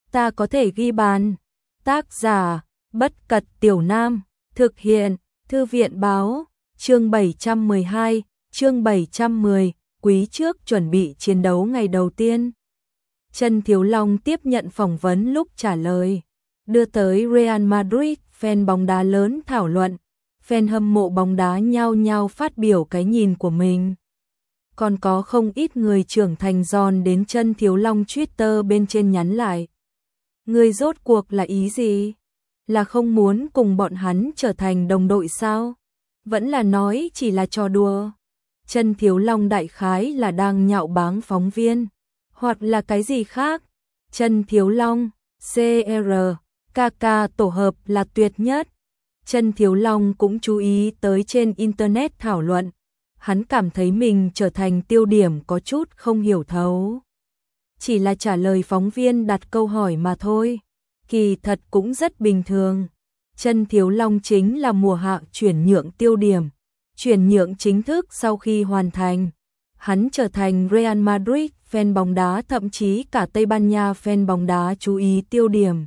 ta có thể ghi bàn. Tác giả, Bất Cật Tiểu Nam, thực hiện, Thư viện Báo, chương 712, chương 710, quý trước chuẩn bị chiến đấu ngày đầu tiên. Trần Thiếu Long tiếp nhận phỏng vấn lúc trả lời, đưa tới Real Madrid, fan bóng đá lớn thảo luận, fan hâm mộ bóng đá nhao nhao phát biểu cái nhìn của mình. Còn có không ít người trưởng thành giòn đến Trần Thiếu Long Twitter bên trên nhắn lại. Người rốt cuộc là ý gì? Là không muốn cùng bọn hắn trở thành đồng đội sao? Vẫn là nói chỉ là trò đùa? Trần Thiếu Long đại khái là đang nhạo báng phóng viên, hoặc là cái gì khác. Trần Thiếu Long, CR, KK tổ hợp là tuyệt nhất. Trần Thiếu Long cũng chú ý tới trên internet thảo luận, hắn cảm thấy mình trở thành tiêu điểm có chút không hiểu thấu. Chỉ là trả lời phóng viên đặt câu hỏi mà thôi, kỳ thật cũng rất bình thường. Trần Thiếu Long chính là mùa hạ chuyển nhượng tiêu điểm, chuyển nhượng chính thức sau khi hoàn thành. Hắn trở thành Real Madrid fan bóng đá, thậm chí cả Tây Ban Nha fan bóng đá chú ý tiêu điểm.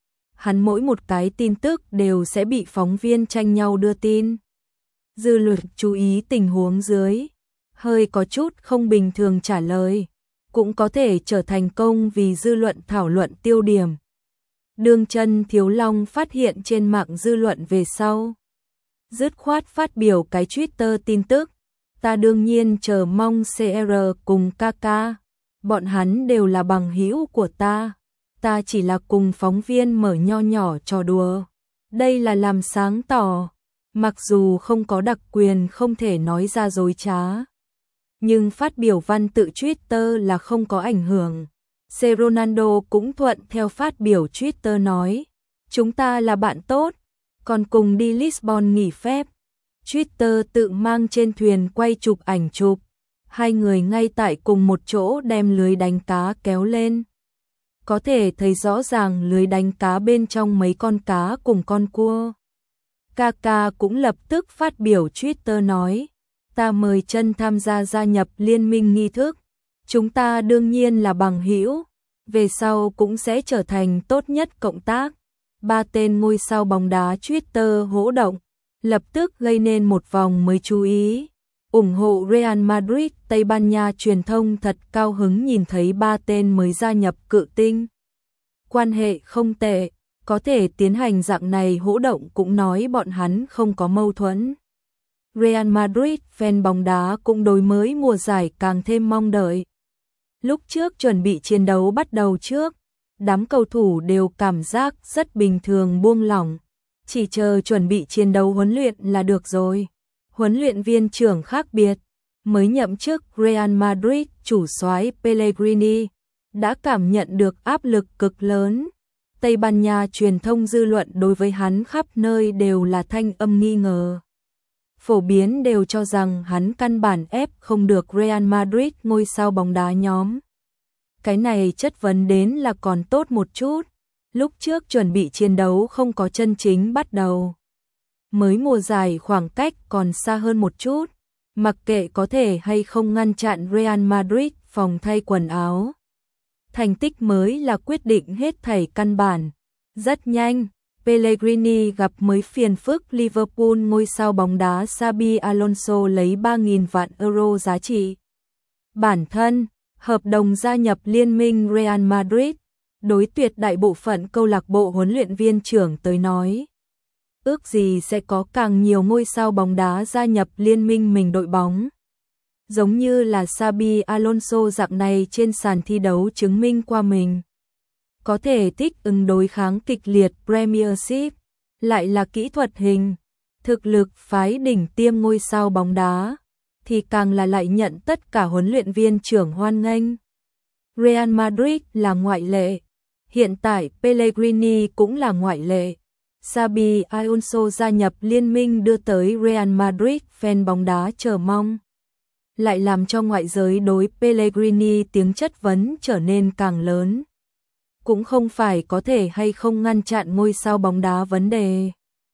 Hắn mỗi một cái tin tức đều sẽ bị phóng viên tranh nhau đưa tin. Dư luận chú ý tình huống dưới, hơi có chút không bình thường trả lời, cũng có thể trở thành công vì dư luận thảo luận tiêu điểm. Đương Trần Thiếu Long phát hiện trên mạng dư luận về sau, dứt khoát phát biểu cái Twitter tin tức, ta đương nhiên chờ mong CR cùng KK, bọn hắn đều là bằng hữu của ta chỉ là cùng phóng viên mở nho nhỏ trò đùa. Đây là làm sáng tỏ, mặc dù không có đặc quyền không thể nói ra dối trá, nhưng phát biểu văn tự Twitter là không có ảnh hưởng. C. Ronaldo cũng thuận theo phát biểu Twitter nói, chúng ta là bạn tốt, còn cùng đi Lisbon nghỉ phép. Twitter tự mang trên thuyền quay chụp ảnh chụp, hai người ngay tại cùng một chỗ đem lưới đánh cá kéo lên. Có thể thấy rõ ràng lưới đánh cá bên trong mấy con cá cùng con cua. Kaka cũng lập tức phát biểu Twitter nói, ta mời Trần tham gia nhập liên minh nghi thức, chúng ta đương nhiên là bằng hữu, về sau cũng sẽ trở thành tốt nhất cộng tác. Ba tên ngôi sao bóng đá Twitter hỗ động, lập tức gây nên một vòng mới chú ý. Ủng hộ Real Madrid, Tây Ban Nha truyền thông thật cao hứng nhìn thấy ba tên mới gia nhập cự tinh. Quan hệ không tệ, có thể tiến hành dạng này hỗ động cũng nói bọn hắn không có mâu thuẫn. Real Madrid fan bóng đá cũng đối mới mùa giải càng thêm mong đợi. Lúc trước chuẩn bị chiến đấu bắt đầu trước, đám cầu thủ đều cảm giác rất bình thường buông lỏng, chỉ chờ chuẩn bị chiến đấu huấn luyện là được rồi. Huấn luyện viên trưởng khác biệt, mới nhậm chức Real Madrid chủ soái Pellegrini, đã cảm nhận được áp lực cực lớn. Tây Ban Nha truyền thông dư luận đối với hắn khắp nơi đều là thanh âm nghi ngờ. Phổ biến đều cho rằng hắn căn bản ép không được Real Madrid ngôi sao bóng đá nhóm. Cái này chất vấn đến là còn tốt một chút, lúc trước chuẩn bị chiến đấu không có chân chính bắt đầu. Mới mùa giải khoảng cách còn xa hơn một chút, mặc kệ có thể hay không ngăn chặn Real Madrid phòng thay quần áo. Thành tích mới là quyết định hết thảy căn bản. Rất nhanh, Pellegrini gặp mới phiền phức Liverpool ngôi sao bóng đá Xabi Alonso lấy 3.000 vạn euro giá trị. Bản thân, hợp đồng gia nhập liên minh Real Madrid, đối tuyệt đại bộ phận câu lạc bộ huấn luyện viên trưởng tới nói. Ước gì sẽ có càng nhiều ngôi sao bóng đá gia nhập liên minh mình đội bóng. Giống như là Xabi Alonso dạng này trên sàn thi đấu chứng minh qua mình. Có thể thích ứng đối kháng kịch liệt Premiership, lại là kỹ thuật hình, thực lực phái đỉnh tiêm ngôi sao bóng đá, thì càng là lại nhận tất cả huấn luyện viên trưởng hoan nghênh. Real Madrid là ngoại lệ, hiện tại Pellegrini cũng là ngoại lệ. Xabi Alonso gia nhập liên minh đưa tới Real Madrid fan bóng đá chờ mong, lại làm cho ngoại giới đối Pellegrini tiếng chất vấn trở nên càng lớn. Cũng không phải có thể hay không ngăn chặn ngôi sao bóng đá vấn đề,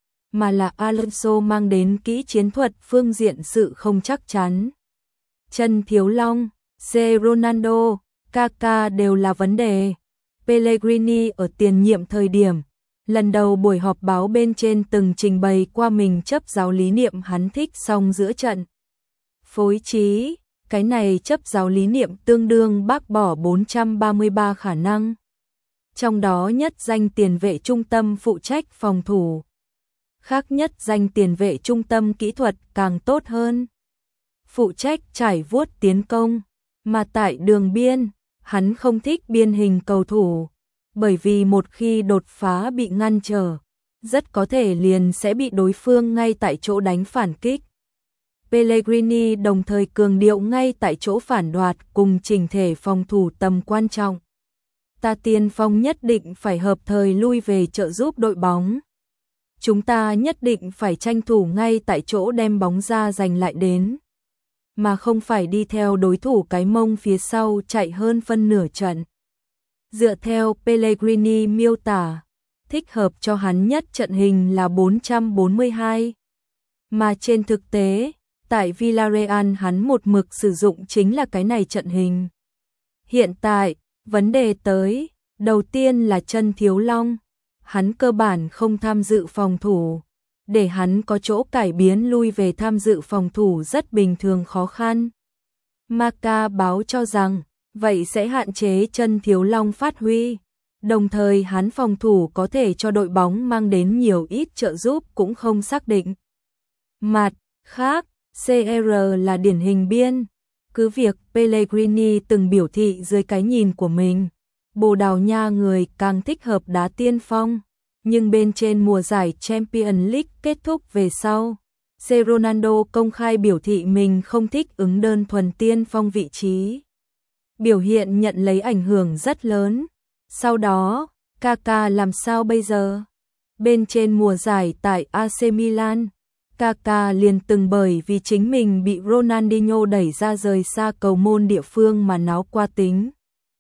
mà là Alonso mang đến kỹ chiến thuật phương diện sự không chắc chắn. Trần Thiếu Long, C. Ronaldo, KK đều là vấn đề. Pellegrini ở tiền nhiệm thời điểm, lần đầu buổi họp báo bên trên từng trình bày qua mình chấp giáo lý niệm hắn thích song giữa trận. Phối trí, cái này chấp giáo lý niệm tương đương bác bỏ 433 khả năng. Trong đó nhất danh tiền vệ trung tâm phụ trách phòng thủ. Khác nhất danh tiền vệ trung tâm kỹ thuật càng tốt hơn. Phụ trách trải vuốt tiến công, mà tại đường biên, hắn không thích biên hình cầu thủ, bởi vì một khi đột phá bị ngăn trở, rất có thể liền sẽ bị đối phương ngay tại chỗ đánh phản kích. Pellegrini đồng thời cường điệu ngay tại chỗ phản đoạt cùng chỉnh thể phòng thủ tầm quan trọng. Ta tiên phong nhất định phải hợp thời lui về trợ giúp đội bóng. Chúng ta nhất định phải tranh thủ ngay tại chỗ đem bóng ra giành lại đến, mà không phải đi theo đối thủ cái mông phía sau chạy hơn phân nửa trận. Dựa theo Pellegrini miêu tả, thích hợp cho hắn nhất trận hình là 442. Mà trên thực tế, tại Villarreal hắn một mực sử dụng chính là cái này trận hình. Hiện tại, vấn đề tới, đầu tiên là chân Thiếu Long. Hắn cơ bản không tham dự phòng thủ. Để hắn có chỗ cải biến lui về tham dự phòng thủ rất bình thường khó khăn. Marca báo cho rằng, vậy sẽ hạn chế chân Thiếu Long phát huy. Đồng thời hắn phòng thủ có thể cho đội bóng mang đến nhiều ít trợ giúp cũng không xác định. Mặt khác, CR là điển hình biên. Cứ việc Pellegrini từng biểu thị dưới cái nhìn của mình, Bồ Đào Nha người càng thích hợp đá tiên phong. Nhưng bên trên mùa giải Champions League kết thúc về sau, Ronaldo công khai biểu thị mình không thích ứng đơn thuần tiên phong vị trí. Biểu hiện nhận lấy ảnh hưởng rất lớn. Sau đó, Kaká làm sao bây giờ? Bên trên mùa giải tại AC Milan, Kaká liền từng bởi vì chính mình bị Ronaldinho đẩy ra rời xa cầu môn địa phương mà náo qua tính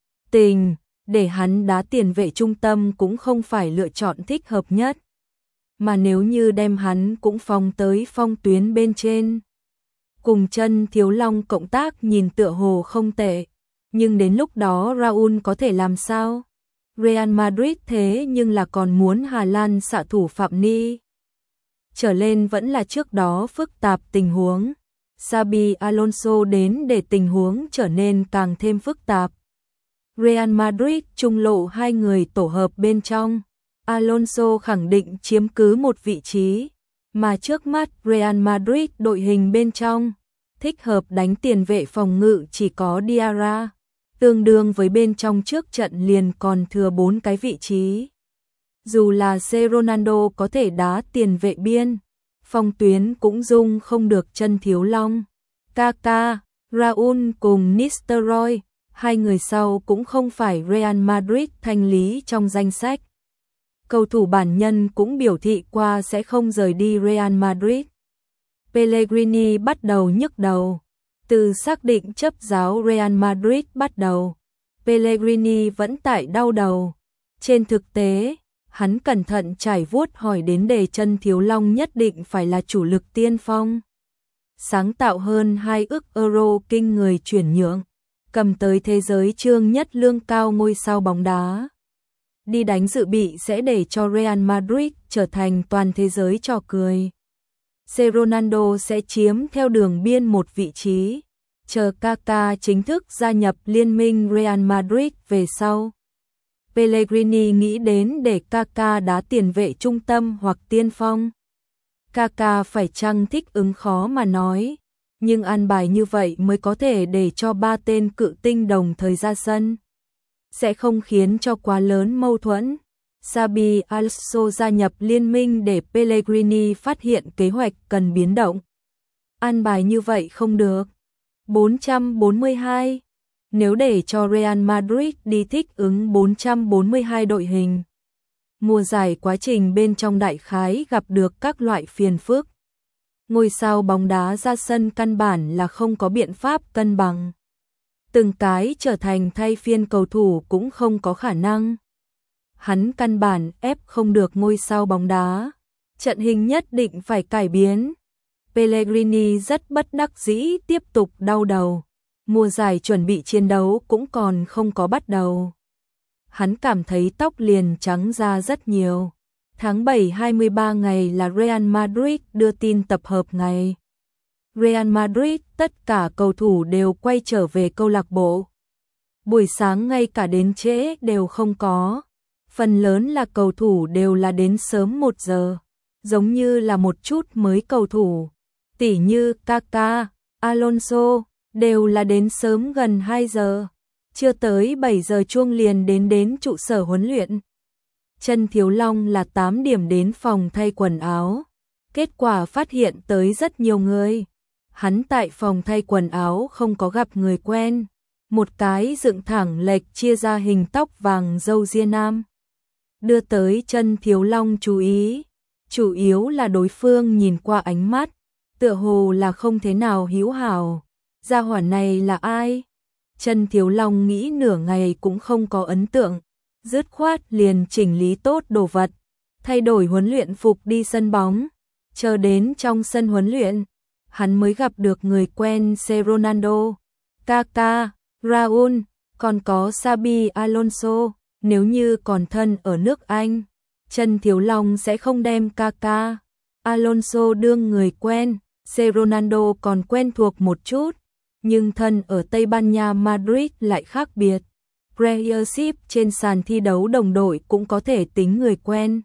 tình. Để hắn đá tiền vệ trung tâm cũng không phải lựa chọn thích hợp nhất. Mà nếu như đem hắn cũng phong tới phong tuyến bên trên, cùng chân Thiếu Long cộng tác nhìn tựa hồ không tệ. Nhưng đến lúc đó Raúl có thể làm sao? Real Madrid thế nhưng là còn muốn Hà Lan xạ thủ Phạm Ni. Trở lên vẫn là trước đó phức tạp tình huống. Xabi Alonso đến để tình huống trở nên càng thêm phức tạp. Real Madrid trung lộ hai người tổ hợp bên trong. Alonso khẳng định chiếm cứ một vị trí, mà trước mắt Real Madrid đội hình bên trong, thích hợp đánh tiền vệ phòng ngự chỉ có Diarra, tương đương với bên trong trước trận liền còn thừa 4 cái vị trí. Dù là Ronaldo có thể đá tiền vệ biên, phòng tuyến cũng dung không được chân Thiếu Long. Kaká, Raúl cùng Nistelrooy, hai người sau cũng không phải Real Madrid thanh lý trong danh sách. Cầu thủ bản nhân cũng biểu thị qua sẽ không rời đi Real Madrid. Pellegrini bắt đầu nhức đầu. Từ xác định chấp giáo Real Madrid bắt đầu, Pellegrini vẫn tại đau đầu. Trên thực tế, hắn cẩn thận trải vuốt hỏi đến đề chân Thiếu Long nhất định phải là chủ lực tiên phong. Sáng tạo hơn 2 ức euro kinh người chuyển nhượng, cầm tới thế giới chương nhất lương cao ngôi sao bóng đá. Đi đánh dự bị sẽ để cho Real Madrid trở thành toàn thế giới trò cười. Ronaldo sẽ chiếm theo đường biên một vị trí, chờ Kaká chính thức gia nhập liên minh Real Madrid về sau. Pellegrini nghĩ đến để Kaká đá tiền vệ trung tâm hoặc tiên phong. Kaká phải chăng thích ứng khó mà nói, nhưng an bài như vậy mới có thể để cho 3 tên cự tinh đồng thời ra sân, sẽ không khiến cho quá lớn mâu thuẫn. Xabi Alonso gia nhập liên minh để Pellegrini phát hiện kế hoạch cần biến động. An bài như vậy không được. 442. Nếu để cho Real Madrid đi thích ứng 442 đội hình, mùa giải quá trình bên trong đại khái gặp được các loại phiền phức. Ngôi sao bóng đá ra sân căn bản là không có biện pháp cân bằng. Từng cái trở thành thay phiên cầu thủ cũng không có khả năng. Hắn căn bản ép không được ngôi sao bóng đá. Trận hình nhất định phải cải biến. Pellegrini rất bất đắc dĩ tiếp tục đau đầu. Mùa giải chuẩn bị chiến đấu cũng còn không có bắt đầu. hắn cảm thấy tóc liền trắng ra rất nhiều. Tháng 7 23 ngày là Real Madrid đưa tin tập hợp ngày. Real Madrid tất cả cầu thủ đều quay trở về câu lạc bộ. Buổi sáng ngay cả đến trễ đều không có. Phần lớn là cầu thủ đều là đến sớm 1 giờ. Giống như là một chút mới cầu thủ. Tỉ như Kaká, Alonso, đều là đến sớm gần 2 giờ. Chưa tới 7 giờ chuông liền đến trụ sở huấn luyện. Chân Thiếu Long là 8 điểm đến phòng thay quần áo. Kết quả phát hiện tới rất nhiều người. Hắn tại phòng thay quần áo không có gặp người quen. Một cái dựng thẳng lệch chia ra hình tóc vàng râu ria nam. Đưa tới Chân Thiếu Long chú ý. Chủ yếu là đối phương nhìn qua ánh mắt. Tựa hồ là không thế nào hữu hảo. Gia hỏa này là ai? Chân Thiếu Long nghĩ nửa ngày cũng không có ấn tượng. Dứt khoát liền chỉnh lý tốt đồ vật. Thay đổi huấn luyện phục đi sân bóng. Chờ đến trong sân huấn luyện. Hắn mới gặp được người quen Ronaldo, Kaká, Raúl, còn có Xabi Alonso. Nếu như còn thân ở nước Anh, Chân Thiếu Long sẽ không đem Kaká, Alonso đương người quen. Ronaldo còn quen thuộc một chút, nhưng thân ở Tây Ban Nha Madrid lại khác biệt. Premiership trên sàn thi đấu đồng đội cũng có thể tính người quen.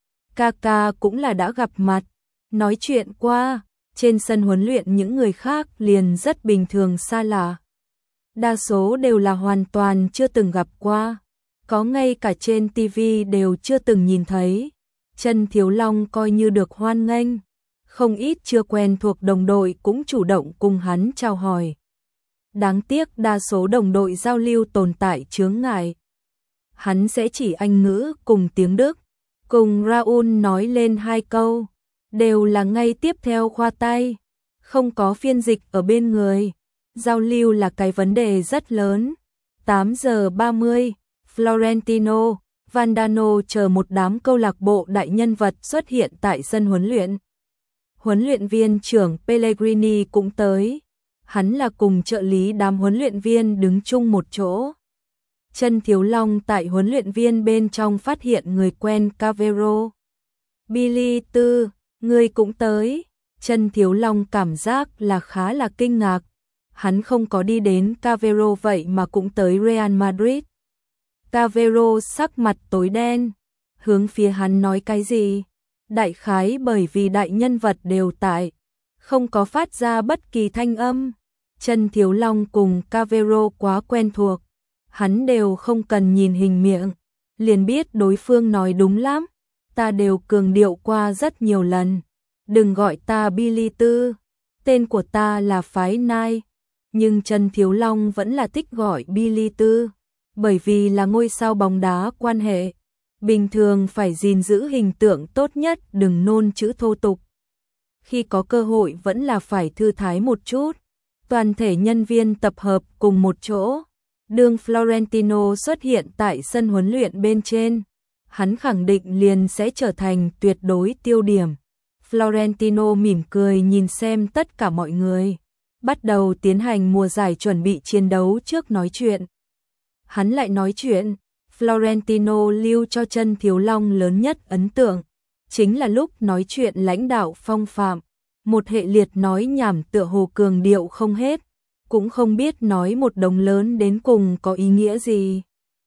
Kaká cũng là đã gặp mặt, nói chuyện qua. Trên sân huấn luyện những người khác liền rất bình thường xa lạ. Đa số đều là hoàn toàn chưa từng gặp qua. Có ngay cả trên TV đều chưa từng nhìn thấy. Chân Thiếu Long coi như được hoan nghênh. Không ít chưa quen thuộc đồng đội cũng chủ động cùng hắn chào hỏi. Đáng tiếc đa số đồng đội giao lưu tồn tại chướng ngại. Hắn sẽ chỉ Anh ngữ cùng tiếng Đức. Cùng Raúl nói lên 2 câu. Đều là ngay tiếp theo khoa tay. Không có phiên dịch ở bên người. Giao lưu là cái vấn đề rất lớn. 8 giờ 30, Florentino, Vandano chờ một đám câu lạc bộ đại nhân vật xuất hiện tại sân huấn luyện. Huấn luyện viên trưởng Pellegrini cũng tới. Hắn là cùng trợ lý đám huấn luyện viên đứng chung một chỗ. Chân Thiếu Long tại huấn luyện viên bên trong phát hiện người quen Cavero. Billy Tư, người cũng tới. Chân Thiếu Long cảm giác là khá là kinh ngạc. Hắn không có đi đến Cavero vậy mà cũng tới Real Madrid. Cavero sắc mặt tối đen, hướng phía hắn nói cái gì? Đại khái bởi vì đại nhân vật đều tại, không có phát ra bất kỳ thanh âm. Chân Thiếu Long cùng Cavero quá quen thuộc, hắn đều không cần nhìn hình miệng, liền biết đối phương nói đúng lắm. Ta đều cường điệu qua rất nhiều lần, đừng gọi ta Billy Tư, tên của ta là Phái Nai. Nhưng Chân Thiếu Long vẫn là thích gọi Billy Tư, bởi vì là ngôi sao bóng đá quan hệ. Bình thường phải gìn giữ hình tượng tốt nhất, đừng nôn chữ thô tục. Khi có cơ hội vẫn là phải thư thái một chút. Toàn thể nhân viên tập hợp cùng một chỗ. Đường Florentino xuất hiện tại sân huấn luyện bên trên. Hắn khẳng định liền sẽ trở thành tuyệt đối tiêu điểm. Florentino mỉm cười nhìn xem tất cả mọi người. Bắt đầu tiến hành mùa giải chuẩn bị chiến đấu trước nói chuyện. Hắn lại nói chuyện. Florentino lưu cho Chân Thiếu Long lớn nhất ấn tượng chính là lúc nói chuyện lãnh đạo phong phạm, một hệ liệt nói nhảm tựa hồ cường điệu không hết, cũng không biết nói một đống lớn đến cùng có ý nghĩa gì.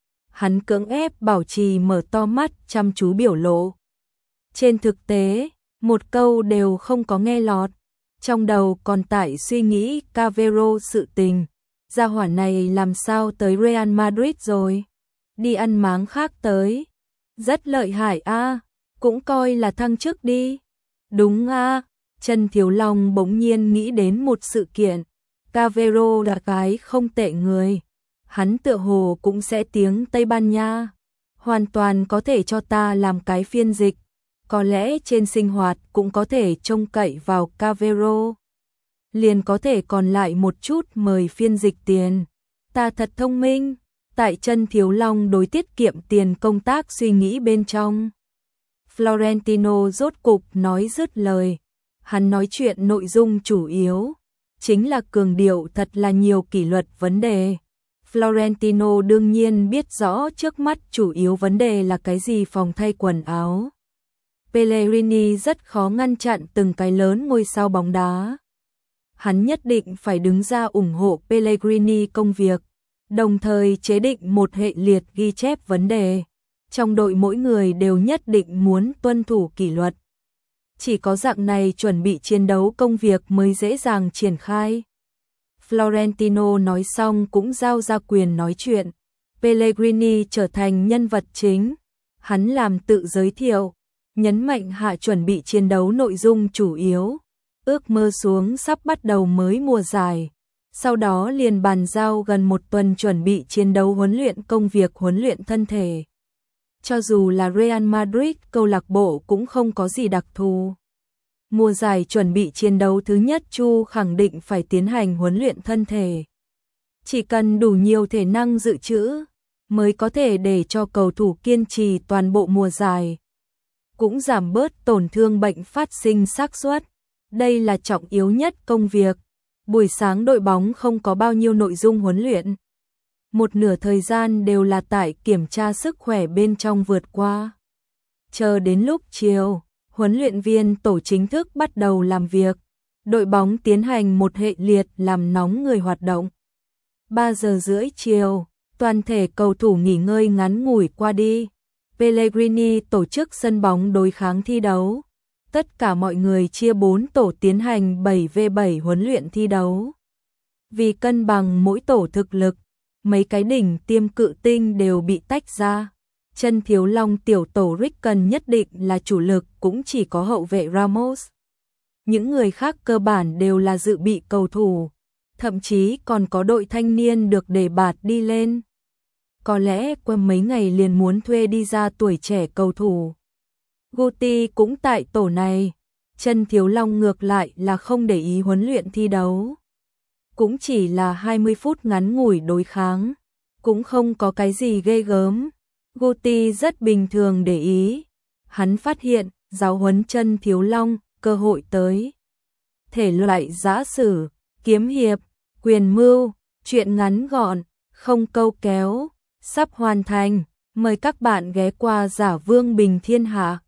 Hắn cưỡng ép bảo trì mở to mắt chăm chú biểu lộ. Trên thực tế, một câu đều không có nghe lọt, trong đầu còn tại suy nghĩ Cavero sự tình, gia hỏa này làm sao tới Real Madrid rồi. Đi ăn máng khác tới. Rất lợi hại a, cũng coi là thăng chức đi. Đúng a. Chân Thiếu Long bỗng nhiên nghĩ đến một sự kiện. Cavero là cái không tệ người. Hắn tựa hồ cũng sẽ tiếng Tây Ban Nha. Hoàn toàn có thể cho ta làm cái phiên dịch. Có lẽ trên sinh hoạt cũng có thể trông cậy vào Cavero. Liền có thể còn lại một chút mời phiên dịch tiền. Ta thật thông minh. Tại Chân Thiếu Long đối tiết kiệm tiền công tác suy nghĩ bên trong. Florentino rốt cục nói dứt lời. Hắn nói chuyện nội dung chủ yếu chính là cường điệu thật là nhiều kỷ luật vấn đề. Florentino đương nhiên biết rõ trước mắt chủ yếu vấn đề là cái gì, phòng thay quần áo. Pellegrini rất khó ngăn chặn từng cái lớn ngôi sao bóng đá. Hắn nhất định phải đứng ra ủng hộ Pellegrini công việc, đồng thời chế định một hệ liệt ghi chép vấn đề. Trong đội mỗi người đều nhất định muốn tuân thủ kỷ luật. Chỉ có dạng này chuẩn bị chiến đấu công việc mới dễ dàng triển khai. Florentino nói xong cũng giao ra quyền nói chuyện. Pellegrini trở thành nhân vật chính. Hắn làm tự giới thiệu, nhấn mạnh hạ chuẩn bị chiến đấu nội dung chủ yếu. Ước mơ xuống sắp bắt đầu mới mùa giải. Sau đó liền bàn giao gần một tuần chuẩn bị chiến đấu huấn luyện công việc huấn luyện thân thể. Cho dù là Real Madrid, câu lạc bộ cũng không có gì đặc thù. Mùa giải chuẩn bị chiến đấu thứ nhất Chu khẳng định phải tiến hành huấn luyện thân thể. Chỉ cần đủ nhiều thể năng dự trữ, mới có thể để cho cầu thủ kiên trì toàn bộ mùa giải. Cũng giảm bớt tổn thương bệnh phát sinh xác suất. Đây là trọng yếu nhất công việc. Buổi sáng đội bóng không có bao nhiêu nội dung huấn luyện. Một nửa thời gian đều là tại kiểm tra sức khỏe bên trong vượt qua. Chờ đến lúc chiều, huấn luyện viên tổ chính thức bắt đầu làm việc. Đội bóng tiến hành một hệ liệt làm nóng người hoạt động. 3 giờ rưỡi chiều, toàn thể cầu thủ nghỉ ngơi ngắn ngủi qua đi. Pellegrini tổ chức sân bóng đối kháng thi đấu. Tất cả mọi người chia 4 tổ tiến hành 7v7 huấn luyện thi đấu. Vì cân bằng mỗi tổ thực lực, mấy cái đỉnh tiêm cự tinh đều bị tách ra. Chân thiếu long tiểu tổ Ricken nhất định là chủ lực, cũng chỉ có hậu vệ Ramos. Những người khác cơ bản đều là dự bị cầu thủ, thậm chí còn có đội thanh niên được đề bạt đi lên. Có lẽ qua mấy ngày liền muốn thuê đi ra tuổi trẻ cầu thủ. Guti cũng tại tổ này. Chân thiếu long ngược lại là không để ý huấn luyện thi đấu. Cũng chỉ là 20 phút ngắn ngủi đối kháng, cũng không có cái gì ghê gớm. Guti rất bình thường để ý. Hắn phát hiện, giáo huấn chân thiếu long, cơ hội tới. Thể loại giã sử, kiếm hiệp, quyền mưu, truyện ngắn gọn, không câu kéo, sắp hoàn thành. Mời các bạn ghé qua Giả Vương Bình Thiên Hạ.